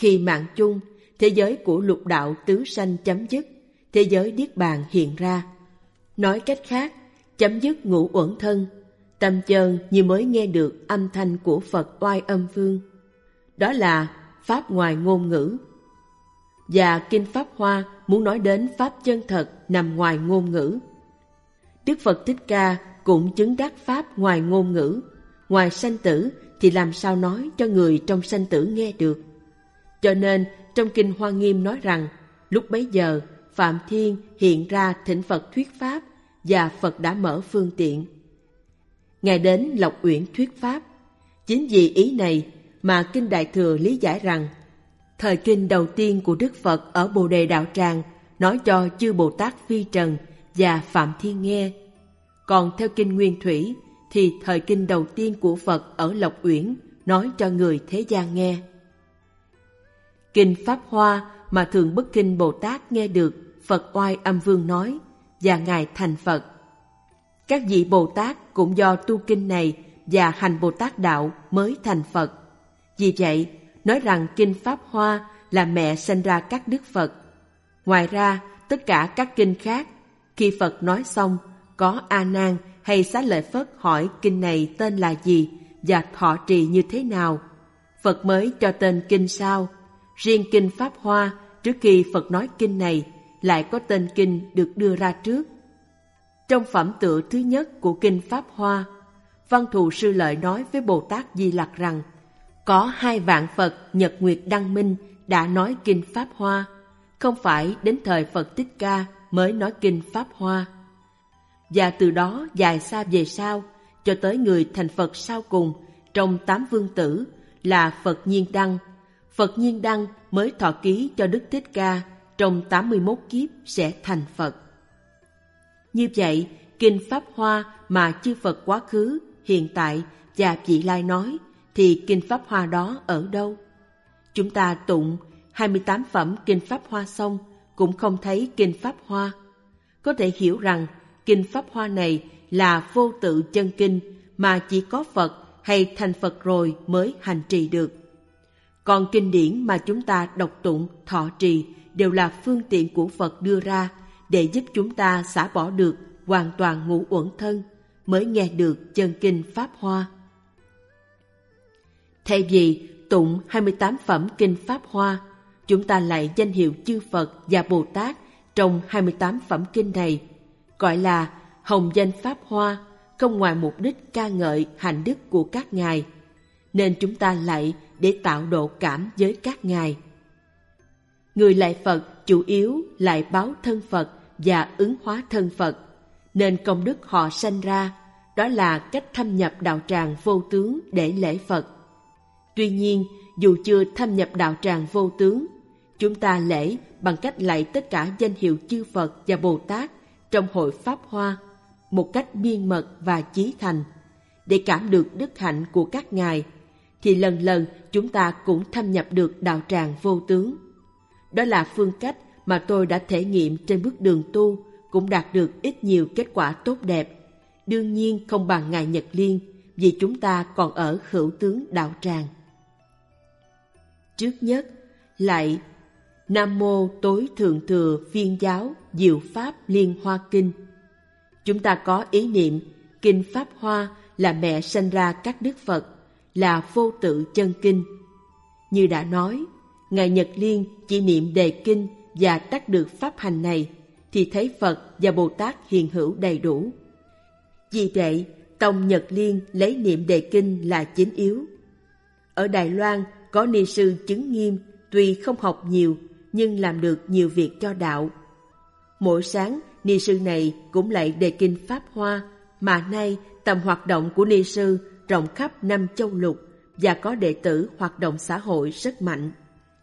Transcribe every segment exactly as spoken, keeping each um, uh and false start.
Khi mạng chung, thế giới của lục đạo tứ sanh chấm dứt, thế giới niết bàn hiện ra. Nói cách khác, chấm dứt ngũ uẩn thân, tâm chân như mới nghe được âm thanh của Phật oai âm vương. Đó là pháp ngoài ngôn ngữ. Và Kinh Pháp Hoa muốn nói đến pháp chân thật nằm ngoài ngôn ngữ. Đức Phật Thích Ca cũng chứng đắc pháp ngoài ngôn ngữ. Ngoài sanh tử thì làm sao nói cho người trong sanh tử nghe được. Cho nên trong Kinh Hoa Nghiêm nói rằng, lúc bấy giờ Phạm Thiên hiện ra thỉnh Phật thuyết pháp, và Phật đã mở phương tiện. Ngài đến Lộc Uyển thuyết pháp. Chính vì ý này mà Kinh Đại Thừa lý giải rằng, thời kinh đầu tiên của Đức Phật ở Bồ Đề Đạo Tràng nói cho chư Bồ Tát Phi Trần và Phạm Thiên nghe. Còn theo Kinh Nguyên Thủy thì thời kinh đầu tiên của Phật ở Lộc Uyển nói cho người thế gian nghe. Kinh Pháp Hoa mà Thường Bất Kinh Bồ Tát nghe được Phật oai âm vương nói, và Ngài thành Phật. Các vị Bồ Tát cũng do tu kinh này và hành Bồ Tát đạo mới thành Phật. Vì vậy, nói rằng Kinh Pháp Hoa là mẹ sinh ra các Đức Phật. Ngoài ra, tất cả các kinh khác, khi Phật nói xong, có A Nan hay Xá Lợi Phất hỏi kinh này tên là gì và thọ trì như thế nào, Phật mới cho tên kinh sau. Riêng Kinh Pháp Hoa, trước khi Phật nói kinh này, lại có tên kinh được đưa ra trước. Trong phẩm tựa thứ nhất của Kinh Pháp Hoa, Văn Thù Sư Lợi nói với Bồ Tát Di Lặc rằng, có hai vạn Phật Nhật Nguyệt Đăng Minh đã nói Kinh Pháp Hoa, không phải đến thời Phật Thích Ca mới nói Kinh Pháp Hoa. Và từ đó dài xa về sau, cho tới người thành Phật sau cùng trong tám vương tử là Phật Nhiên Đăng. Phật Nhiên Đăng mới thọ ký cho Đức Thích Ca trong tám mươi mốt kiếp sẽ thành Phật. Như vậy, Kinh Pháp Hoa mà chư Phật quá khứ, hiện tại và vị lai nói, thì Kinh Pháp Hoa đó ở đâu? Chúng ta tụng hai mươi tám phẩm Kinh Pháp Hoa xong, cũng không thấy Kinh Pháp Hoa. Có thể hiểu rằng, Kinh Pháp Hoa này là vô tự chân kinh mà chỉ có Phật hay thành Phật rồi mới hành trì được. Còn kinh điển mà chúng ta đọc tụng, thọ trì đều là phương tiện của Phật đưa ra để giúp chúng ta xả bỏ được hoàn toàn ngũ uẩn thân, mới nghe được chân kinh Pháp Hoa. Thay vì tụng hai mươi tám phẩm Kinh Pháp Hoa, chúng ta lại danh hiệu chư Phật và Bồ Tát trong hai mươi tám phẩm kinh này, gọi là hồng danh Pháp Hoa, không ngoài mục đích ca ngợi hạnh đức của các ngài, nên chúng ta lạy để tạo độ cảm với các ngài. Người lạy Phật chủ yếu lại báo thân Phật và ứng hóa thân Phật, nên công đức họ sanh ra, đó là cách thâm nhập đạo tràng vô tướng để lễ Phật. Tuy nhiên, dù chưa thâm nhập đạo tràng vô tướng, chúng ta lễ bằng cách lạy tất cả danh hiệu chư Phật và Bồ Tát trong hội Pháp Hoa, một cách miên mật và chí thành, để cảm được đức hạnh của các ngài, thì lần lần chúng ta cũng thâm nhập được đạo tràng vô tướng. Đó là phương cách mà tôi đã thể nghiệm trên bước đường tu, cũng đạt được ít nhiều kết quả tốt đẹp. Đương nhiên không bằng Ngài Nhật Liên, vì chúng ta còn ở hữu tướng đạo tràng. Trước nhất, lạy Nam Mô Tối Thượng Thừa Viên Giáo Diệu Pháp Liên Hoa Kinh. Chúng ta có ý niệm Kinh Pháp Hoa là mẹ sanh ra các Đức Phật, là vô tự chân kinh. Như đã nói, Ngài Nhật Liên chỉ niệm đề kinh và đắc được pháp hành này, thì thấy Phật và Bồ Tát hiện hữu đầy đủ. Vì vậy, tông Nhật Liên lấy niệm đề kinh là chính yếu. Ở Đài Loan có ni sư chứng nghiêm, tuy không học nhiều nhưng làm được nhiều việc cho đạo. Mỗi sáng, ni sư này cũng lạy đề kinh Pháp Hoa, mà nay tầm hoạt động của ni sư rộng khắp năm châu lục và có đệ tử hoạt động xã hội rất mạnh.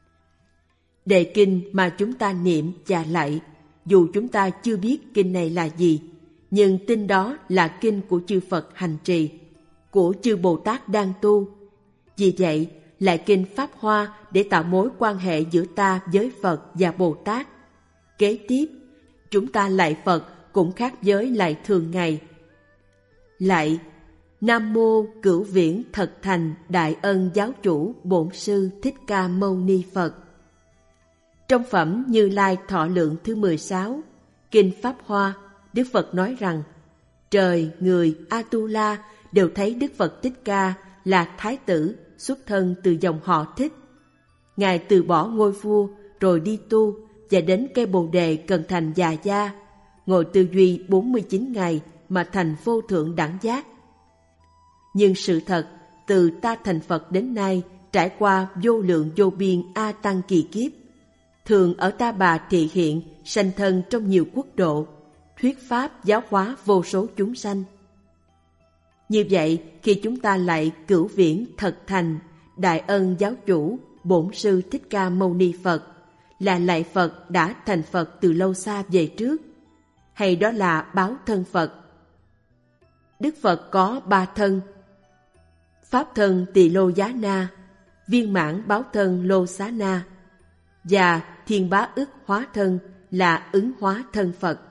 Đề kinh mà chúng ta niệm và lạy, dù chúng ta chưa biết kinh này là gì, nhưng tin đó là kinh của chư Phật hành trì, của chư Bồ Tát đang tu. Vì vậy, lạy kinh Pháp Hoa để tạo mối quan hệ giữa ta với Phật và Bồ Tát. Kế tiếp, chúng ta lạy Phật cũng khác với lạy thường ngày. Lạy Nam mô Cửu Viễn Thật Thành Đại Ân Giáo Chủ Bổn Sư Thích Ca Mâu Ni Phật. Trong phẩm Như Lai Thọ Lượng thứ mười sáu, Kinh Pháp Hoa, Đức Phật nói rằng, trời, người, Atula đều thấy Đức Phật Thích Ca là Thái tử xuất thân từ dòng họ Thích. Ngài từ bỏ ngôi vua rồi đi tu và đến cây Bồ Đề Cần Thành Già Gia, ngồi tư duy bốn mươi chín ngày mà thành vô thượng đẳng giác. Nhưng sự thật, từ ta thành Phật đến nay trải qua vô lượng vô biên A Tăng kỳ kiếp, thường ở Ta Bà thị hiện, sanh thân trong nhiều quốc độ, thuyết pháp giáo hóa vô số chúng sanh. Như vậy, khi chúng ta lạy Cửu Viễn Thật Thành Đại Ân Giáo Chủ Bổn Sư Thích Ca Mâu Ni Phật, là lạy Phật đã thành Phật từ lâu xa về trước, hay đó là báo thân Phật? Đức Phật có ba thân: Pháp thân Tỳ Lô Giá Na, viên mãn báo thân Lô Xá Na, và Thiên Bá Ức hóa thân là ứng hóa thân Phật.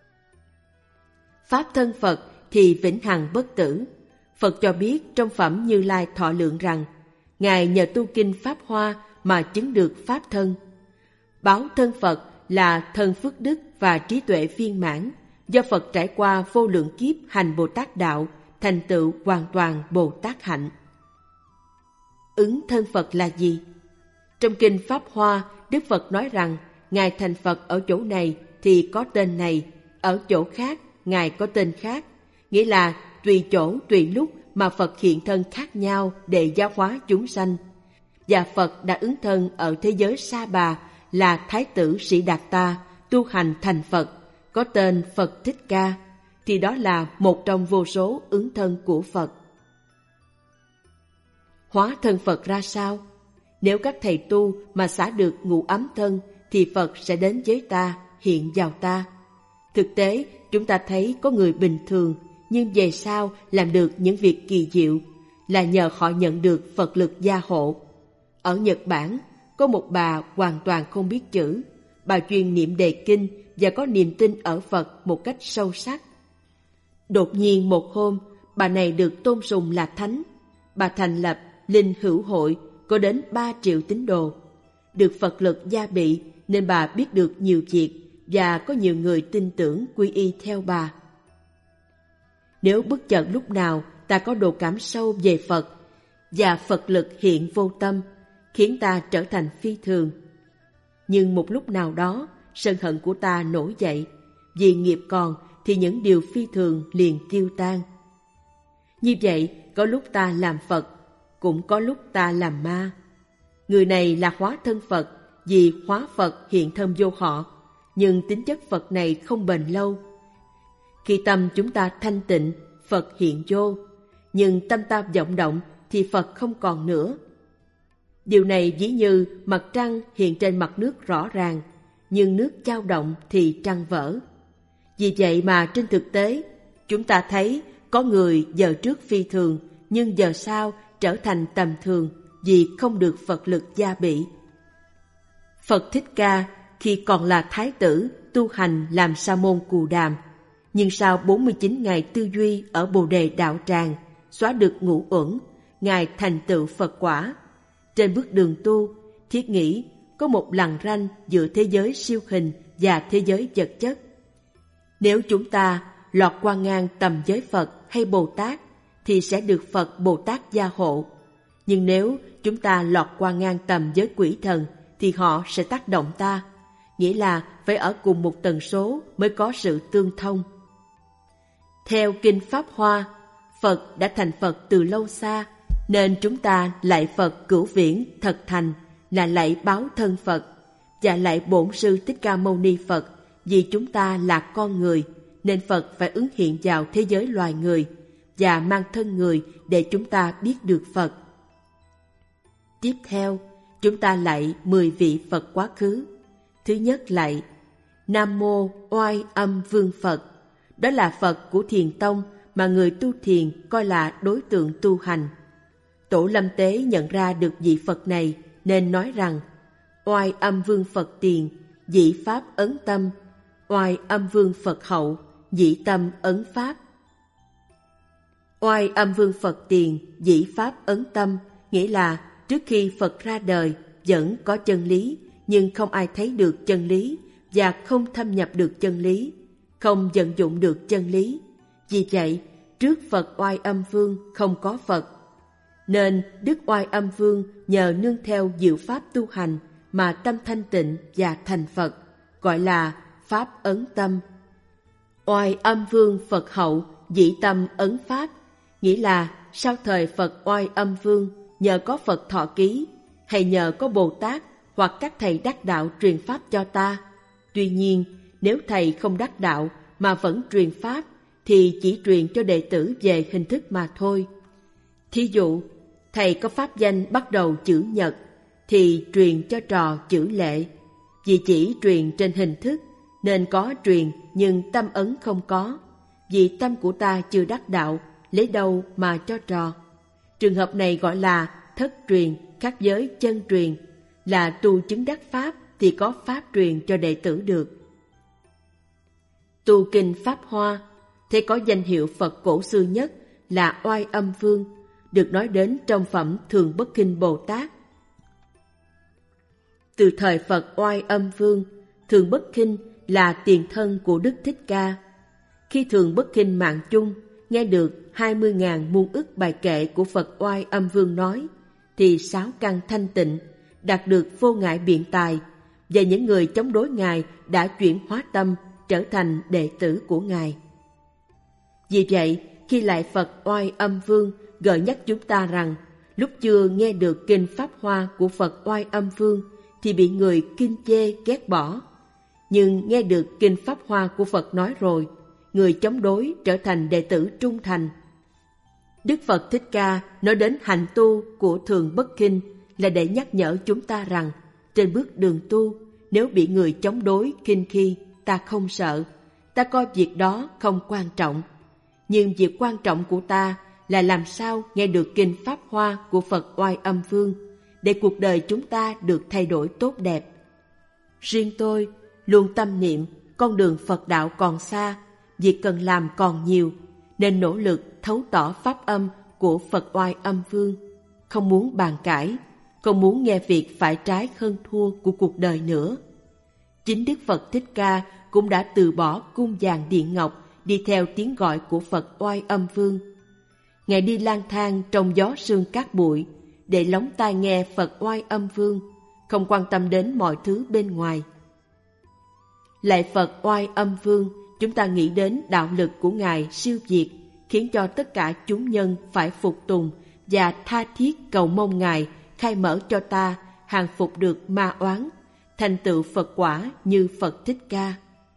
Pháp thân Phật thì vĩnh hằng bất tử. Phật cho biết trong phẩm Như Lai Thọ Lượng rằng, Ngài nhờ tu kinh Pháp Hoa mà chứng được Pháp thân. Báo thân Phật là thân phước đức và trí tuệ viên mãn, do Phật trải qua vô lượng kiếp hành Bồ Tát đạo, thành tựu hoàn toàn Bồ Tát hạnh. Ứng thân Phật là gì? Trong kinh Pháp Hoa, Đức Phật nói rằng, Ngài thành Phật ở chỗ này thì có tên này, ở chỗ khác Ngài có tên khác, nghĩa là tùy chỗ tùy lúc mà Phật hiện thân khác nhau để giáo hóa chúng sanh. Và Phật đã ứng thân ở thế giới Sa Bà là Thái tử Sĩ Đạt Ta, tu hành thành Phật, có tên Phật Thích Ca, thì đó là một trong vô số ứng thân của Phật. Hóa thân Phật ra sao? Nếu các thầy tu mà xả được ngũ ấm thân, thì Phật sẽ đến với ta, hiện vào ta. Thực tế, chúng ta thấy có người bình thường, nhưng về sau làm được những việc kỳ diệu, là nhờ họ nhận được Phật lực gia hộ. Ở Nhật Bản, có một bà hoàn toàn không biết chữ. Bà chuyên niệm đề kinh và có niềm tin ở Phật một cách sâu sắc. Đột nhiên một hôm, bà này được tôn sùng là thánh. Bà thành lập Linh Hữu Hội, có đến ba triệu tín đồ. Được Phật lực gia bị nên bà biết được nhiều việc và có nhiều người tin tưởng quy y theo bà. Nếu bất chợt lúc nào ta có độ cảm sâu về Phật và Phật lực hiện vô tâm, khiến ta trở thành phi thường. Nhưng một lúc nào đó, sân hận của ta nổi dậy, vì nghiệp còn thì những điều phi thường liền tiêu tan. Như vậy, có lúc ta làm Phật, cũng có lúc ta làm ma. Người này là hóa thân Phật, vì hóa Phật hiện thân vô họ, nhưng tính chất Phật này không bền lâu. Khi tâm chúng ta thanh tịnh, Phật hiện vô, nhưng tâm ta vọng động thì Phật không còn nữa. Điều này ví như mặt trăng hiện trên mặt nước rõ ràng, nhưng nước dao động thì trăng vỡ. Vì vậy mà trên thực tế, chúng ta thấy có người giờ trước phi thường, nhưng giờ sau trở thành tầm thường vì không được Phật lực gia bị. Phật Thích Ca khi còn là Thái tử tu hành làm Sa môn Cù Đàm, nhưng sau bốn mươi chín ngày tư duy ở Bồ Đề Đạo Tràng, xóa được ngũ uẩn, Ngài thành tựu Phật quả. Trên bước đường tu, thiết nghĩ có một lằn ranh giữa thế giới siêu hình và thế giới vật chất. Nếu chúng ta lọt qua ngang tầm giới Phật hay Bồ Tát, thì sẽ được Phật Bồ Tát gia hộ. Nhưng nếu chúng ta lọt qua ngang tầm giới quỷ thần, thì họ sẽ tác động ta, nghĩa là phải ở cùng một tần số mới có sự tương thông. Theo Kinh Pháp Hoa, Phật đã thành Phật từ lâu xa, nên chúng ta lạy Phật Cửu Viễn Thật Thành là lạy báo thân Phật, và lạy Bổn Sư Thích Ca Mâu Ni Phật vì chúng ta là con người, nên Phật phải ứng hiện vào thế giới loài người và mang thân người để chúng ta biết được Phật. Tiếp theo, chúng ta lạy mười vị Phật quá khứ. Thứ nhất lạy Nam Mô Oai Âm Vương Phật. Đó là Phật của Thiền Tông mà người tu thiền coi là đối tượng tu hành. Tổ Lâm Tế nhận ra được vị Phật này nên nói rằng: Oai Âm Vương Phật tiền, dĩ Pháp ấn tâm. Oai Âm Vương Phật hậu, dĩ tâm ấn Pháp. Oai Âm Vương Phật tiền dĩ pháp ấn tâm, nghĩa là trước khi Phật ra đời vẫn có chân lý, nhưng không ai thấy được chân lý và không thâm nhập được chân lý, không vận dụng được chân lý. Vì vậy, trước Phật Oai Âm Vương không có Phật. Nên Đức Oai Âm Vương nhờ nương theo diệu pháp tu hành mà tâm thanh tịnh và thành Phật, gọi là Pháp ấn tâm. Oai Âm Vương Phật hậu dĩ tâm ấn Pháp, nghĩa là sau thời Phật Oai Âm Vương nhờ có Phật thọ ký, hay nhờ có Bồ Tát hoặc các thầy đắc đạo truyền Pháp cho ta. Tuy nhiên, nếu thầy không đắc đạo mà vẫn truyền Pháp, thì chỉ truyền cho đệ tử về hình thức mà thôi. Thí dụ, thầy có pháp danh bắt đầu chữ Nhật, thì truyền cho trò chữ Lệ. Vì chỉ truyền trên hình thức, nên có truyền nhưng tâm ấn không có. Vì tâm của ta chưa đắc đạo, lấy đâu mà cho trò. Trường hợp này gọi là thất truyền, khác với chân truyền, là tu chứng đắc Pháp thì có Pháp truyền cho đệ tử được. Tu kinh Pháp Hoa, thế có danh hiệu Phật cổ xưa nhất là Oai Âm Vương, được nói đến trong phẩm Thường Bất Khinh Bồ Tát. Từ thời Phật Oai Âm Vương, Thường Bất Khinh là tiền thân của Đức Thích Ca. Khi Thường Bất Khinh mạng chung, nghe được hai mươi ngàn muôn ức bài kệ của Phật Oai Âm Vương nói, thì sáu căn thanh tịnh, đạt được vô ngại biện tài, và những người chống đối Ngài đã chuyển hóa tâm, trở thành đệ tử của Ngài. Vì vậy, khi lại Phật Oai Âm Vương gợi nhắc chúng ta rằng, lúc chưa nghe được kinh Pháp Hoa của Phật Oai Âm Vương thì bị người kinh chê ghét bỏ. Nhưng nghe được kinh Pháp Hoa của Phật nói rồi, người chống đối trở thành đệ tử trung thành. Đức Phật Thích Ca nói đến hạnh tu của Thường Bất Khinh là để nhắc nhở chúng ta rằng, trên bước đường tu, nếu bị người chống đối khinh khi, ta không sợ, ta coi việc đó không quan trọng. Nhưng việc quan trọng của ta là làm sao nghe được kinh Pháp Hoa của Phật Oai Âm Vương, để cuộc đời chúng ta được thay đổi tốt đẹp. Riêng tôi luôn tâm niệm con đường Phật đạo còn xa, việc cần làm còn nhiều, nên nỗ lực thấu tỏ pháp âm của Phật Oai Âm Vương, không muốn bàn cãi, không muốn nghe việc phải trái hơn thua của cuộc đời nữa. Chính Đức Phật Thích Ca cũng đã từ bỏ cung vàng điện ngọc, đi theo tiếng gọi của Phật Oai Âm Vương. Ngài đi lang thang trong gió sương cát bụi, để lóng tai nghe Phật Oai Âm Vương, không quan tâm đến mọi thứ bên ngoài. Lại Phật Oai Âm Vương, chúng ta nghĩ đến đạo lực của Ngài siêu việt, khiến cho tất cả chúng nhân phải phục tùng và tha thiết cầu mong Ngài khai mở cho ta hàng phục được ma oán, thành tựu Phật quả như Phật Thích Ca.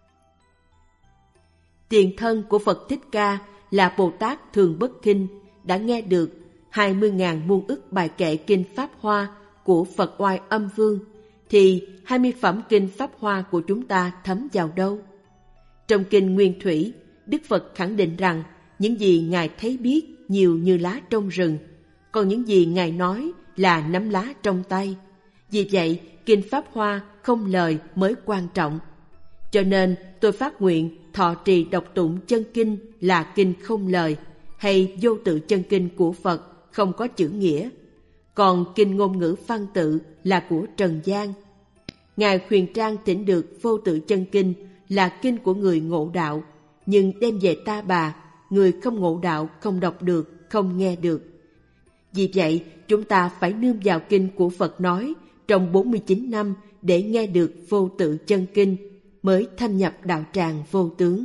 Tiền thân của Phật Thích Ca là Bồ Tát Thường Bất Khinh đã nghe được hai mươi ngàn muôn ức bài kệ kinh Pháp Hoa của Phật Oai Âm Vương, thì hai mươi phẩm kinh Pháp Hoa của chúng ta thấm vào đâu? Trong kinh Nguyên Thủy, Đức Phật khẳng định rằng những gì Ngài thấy biết nhiều như lá trong rừng, còn những gì Ngài nói là nắm lá trong tay. Vì vậy, kinh Pháp Hoa không lời mới quan trọng. Cho nên tôi phát nguyện thọ trì đọc tụng chân kinh là kinh không lời, hay vô tự chân kinh của Phật không có chữ nghĩa. Còn kinh ngôn ngữ văn tự là của Trần gian. Ngài khuyên trang thỉnh được vô tự chân kinh là kinh của người ngộ đạo, nhưng đem về Ta Bà, người không ngộ đạo không đọc được, không nghe được. Vì vậy, chúng ta phải nương vào kinh của Phật nói trong bốn mươi chín năm để nghe được vô tự chân kinh, mới thâm nhập đạo tràng vô tướng.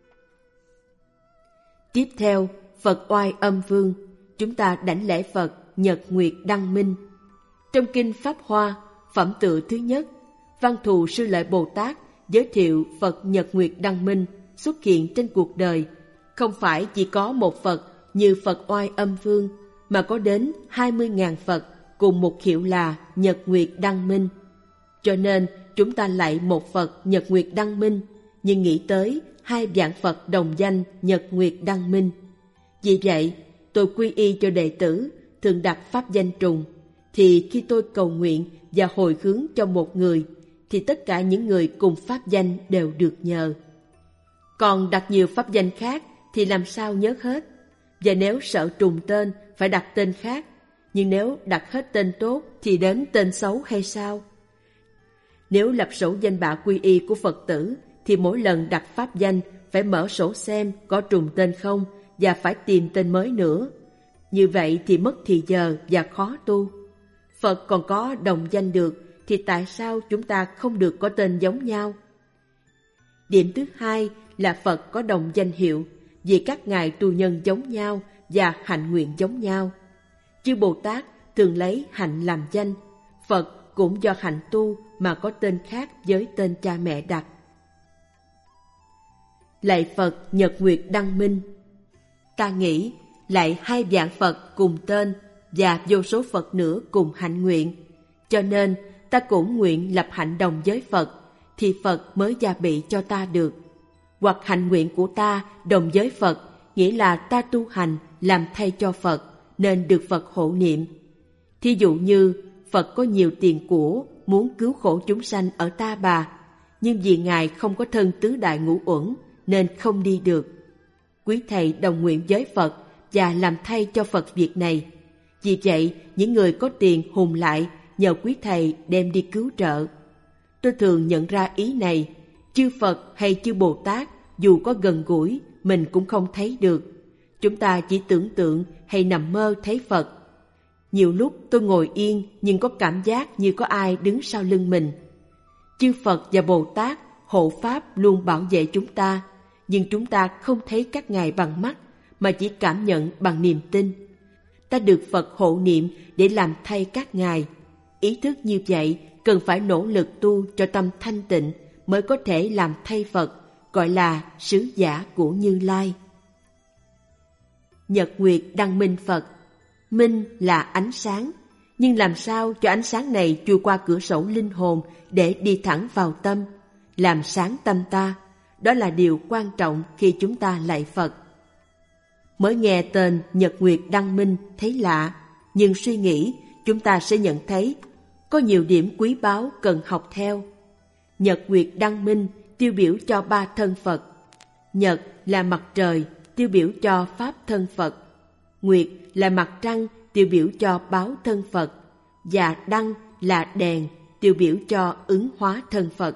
Tiếp theo, Phật Oai Âm Vương, chúng ta đảnh lễ Phật Nhật Nguyệt Đăng Minh. Trong kinh Pháp Hoa, phẩm tự thứ nhất, Văn Thù Sư Lợi Bồ Tát giới thiệu Phật Nhật Nguyệt Đăng Minh xuất hiện trên cuộc đời, không phải chỉ có một Phật như Phật Oai Âm Vương, mà có đến hai mươi ngàn Phật cùng một hiệu là Nhật Nguyệt Đăng Minh. Cho nên chúng ta lạy một Phật Nhật Nguyệt Đăng Minh, nhưng nghĩ tới hai vạn Phật đồng danh Nhật Nguyệt Đăng Minh. Vì vậy, tôi quy y cho đệ tử thường đặt pháp danh trùng, thì khi tôi cầu nguyện và hồi hướng cho một người, thì tất cả những người cùng pháp danh đều được nhờ. Còn đặt nhiều pháp danh khác thì làm sao nhớ hết? Và nếu sợ trùng tên, phải đặt tên khác. Nhưng nếu đặt hết tên tốt thì đến tên xấu hay sao? Nếu lập sổ danh bạ quy y của Phật tử thì mỗi lần đặt pháp danh phải mở sổ xem có trùng tên không và phải tìm tên mới nữa. Như vậy thì mất thì giờ và khó tu. Phật còn có đồng danh được thì tại sao chúng ta không được có tên giống nhau? Điểm thứ hai là Phật có đồng danh hiệu vì các ngài tu nhân giống nhau và hạnh nguyện giống nhau. Chư Bồ Tát thường lấy hạnh làm danh, Phật cũng do hạnh tu mà có tên khác với tên cha mẹ đặt. Lạy Phật Nhật Nguyệt Đăng Minh. Ta nghĩ lại hai vạn Phật cùng tên và vô số Phật nữa cùng hạnh nguyện, cho nên ta cũng nguyện lập hạnh đồng với Phật, thì Phật mới gia bị cho ta được. Hoặc hạnh nguyện của ta đồng với Phật, nghĩa là ta tu hành làm thay cho Phật, nên được Phật hộ niệm. Thí dụ như Phật có nhiều tiền của, muốn cứu khổ chúng sanh ở Ta Bà, nhưng vì Ngài không có thân tứ đại ngũ uẩn nên không đi được. Quý thầy đồng nguyện với Phật và làm thay cho Phật việc này. Vì vậy, những người có tiền hùng lại nhờ quý thầy đem đi cứu trợ. Tôi thường nhận ra ý này, chư Phật hay chư Bồ Tát dù có gần gũi, mình cũng không thấy được. Chúng ta chỉ tưởng tượng hay nằm mơ thấy Phật. Nhiều lúc tôi ngồi yên nhưng có cảm giác như có ai đứng sau lưng mình. Chư Phật và Bồ Tát, hộ Pháp luôn bảo vệ chúng ta, nhưng chúng ta không thấy các ngài bằng mắt, mà chỉ cảm nhận bằng niềm tin. Ta được Phật hộ niệm để làm thay các ngài. Ý thức như vậy cần phải nỗ lực tu cho tâm thanh tịnh mới có thể làm thay Phật, gọi là sứ giả của Như Lai. Nhật Nguyệt Đăng Minh Phật. Minh là ánh sáng, nhưng làm sao cho ánh sáng này chui qua cửa sổ linh hồn để đi thẳng vào tâm, làm sáng tâm ta? Đó là điều quan trọng khi chúng ta lạy Phật. Mới nghe tên Nhật Nguyệt Đăng Minh thấy lạ, nhưng suy nghĩ chúng ta sẽ nhận thấy có nhiều điểm quý báu cần học theo. Nhật Nguyệt Đăng Minh tiêu biểu cho ba thân Phật. Nhật là mặt trời, tiêu biểu cho pháp thân Phật. Nguyệt là mặt trăng, tiêu biểu cho báo thân Phật. Và đăng là đèn, tiêu biểu cho ứng hóa thân Phật.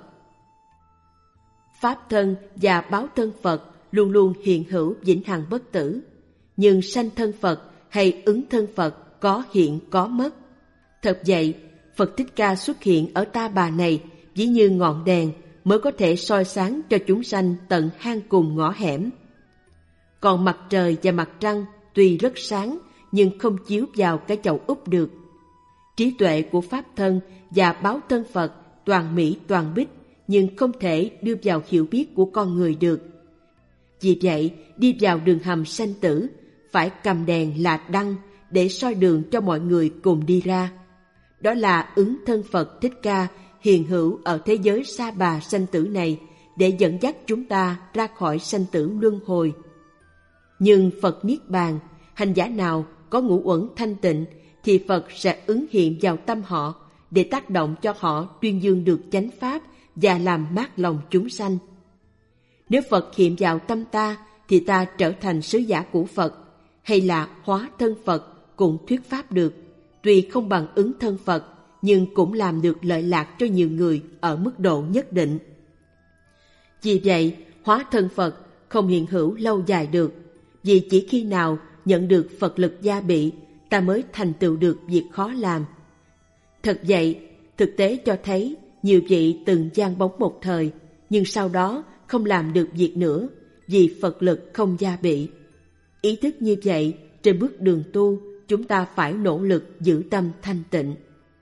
Pháp thân và báo thân Phật luôn luôn hiện hữu vĩnh hằng bất tử. Nhưng sanh thân Phật hay ứng thân Phật có hiện có mất. Thật vậy, Phật Thích Ca xuất hiện ở Ta Bà này ví như ngọn đèn mới có thể soi sáng cho chúng sanh tận hang cùng ngõ hẻm. Còn mặt trời và mặt trăng tuy rất sáng nhưng không chiếu vào cái chậu úp được. Trí tuệ của Pháp thân và báo thân Phật toàn mỹ toàn bích nhưng không thể đưa vào hiểu biết của con người được. Vì vậy, đi vào đường hầm sanh tử, phải cầm đèn là đăng để soi đường cho mọi người cùng đi ra. Đó là ứng thân Phật Thích Ca hiện hữu ở thế giới sa bà sanh tử này để dẫn dắt chúng ta ra khỏi sanh tử luân hồi. Nhưng Phật Niết Bàn, hành giả nào có ngũ uẩn thanh tịnh thì Phật sẽ ứng hiện vào tâm họ để tác động cho họ tuyên dương được chánh pháp và làm mát lòng chúng sanh. Nếu Phật hiện vào tâm ta thì ta trở thành sứ giả của Phật, hay là hóa thân Phật cũng thuyết pháp được, tuy không bằng ứng thân Phật nhưng cũng làm được lợi lạc cho nhiều người ở mức độ nhất định. Vì vậy, hóa thân Phật không hiện hữu lâu dài được, vì chỉ khi nào nhận được Phật lực gia bị, ta mới thành tựu được việc khó làm. Thật vậy, thực tế cho thấy nhiều vị từng giang bóng một thời, nhưng sau đó không làm được việc nữa vì Phật lực không gia bị. Ý thức như vậy, trên bước đường tu, chúng ta phải nỗ lực giữ tâm thanh tịnh.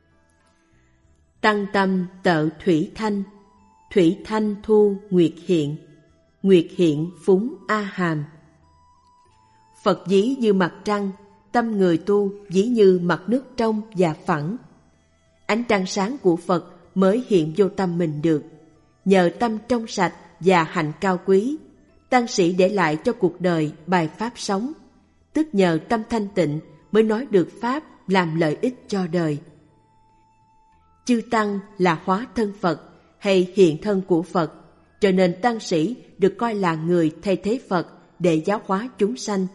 Tăng tâm tợ thủy thanh, thủy thanh thu nguyệt hiện, nguyệt hiện phúng A Hàm. Phật ví như mặt trăng, tâm người tu ví như mặt nước trong và phẳng. Ánh trăng sáng của Phật mới hiện vô tâm mình được. Nhờ tâm trong sạch và hạnh cao quý, tăng sĩ để lại cho cuộc đời bài pháp sống, tức nhờ tâm thanh tịnh mới nói được pháp làm lợi ích cho đời. Chư tăng là hóa thân Phật hay hiện thân của Phật, cho nên tăng sĩ được coi là người thay thế Phật để giáo hóa chúng sanh,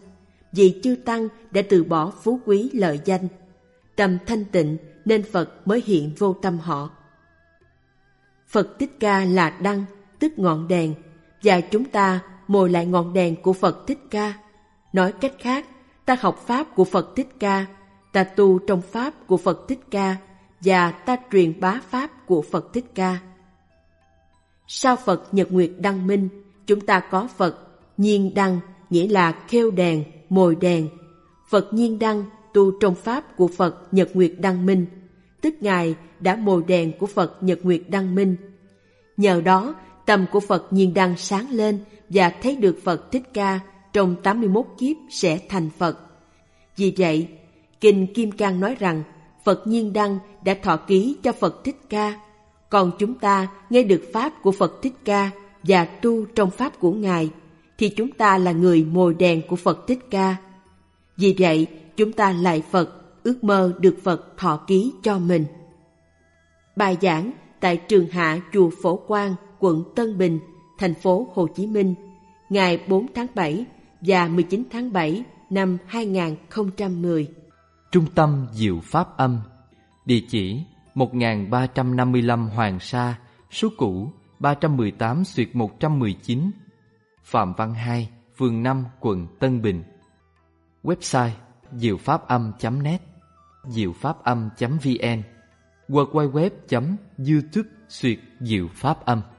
vì chư Tăng đã từ bỏ phú quý lợi danh. Tâm thanh tịnh nên Phật mới hiện vô tâm họ. Phật Thích Ca là đăng, tức ngọn đèn, và chúng ta mồi lại ngọn đèn của Phật Thích Ca. Nói cách khác, ta học Pháp của Phật Thích Ca, ta tu trong Pháp của Phật Thích Ca, và ta truyền bá Pháp của Phật Thích Ca. Sau Phật Nhật Nguyệt Đăng Minh, chúng ta có Phật Nhiên Đăng, nghĩa là khêu đèn, mồi đèn. Phật Nhiên Đăng tu trong Pháp của Phật Nhật Nguyệt Đăng Minh, tức Ngài đã mồi đèn của Phật Nhật Nguyệt Đăng Minh. Nhờ đó, tâm của Phật Nhiên Đăng sáng lên và thấy được Phật Thích Ca trong tám mươi mốt kiếp sẽ thành Phật. Vì vậy, Kinh Kim Cang nói rằng Phật Nhiên Đăng đã thọ ký cho Phật Thích Ca, còn chúng ta nghe được Pháp của Phật Thích Ca và tu trong Pháp của Ngài, thì chúng ta là người mồi đèn của Phật Thích Ca. Vì vậy, chúng ta lạy Phật, ước mơ được Phật thọ ký cho mình. Bài giảng tại Trường Hạ Chùa Phổ Quang, quận Tân Bình, thành phố Hồ Chí Minh, ngày bốn tháng bảy và mười chín tháng bảy năm hai nghìn không trăm mười. Trung tâm Diệu Pháp Âm. Địa chỉ một nghìn ba trăm năm mươi lăm Hoàng Sa, số cũ ba trăm mười tám xuyệt một trăm mười chín, Phạm Văn hai, phường năm, quận Tân Bình. Website diệu pháp âm chấm net, diệu pháp âm chấm vn, www chấm youtube xuyệt diệu pháp âm.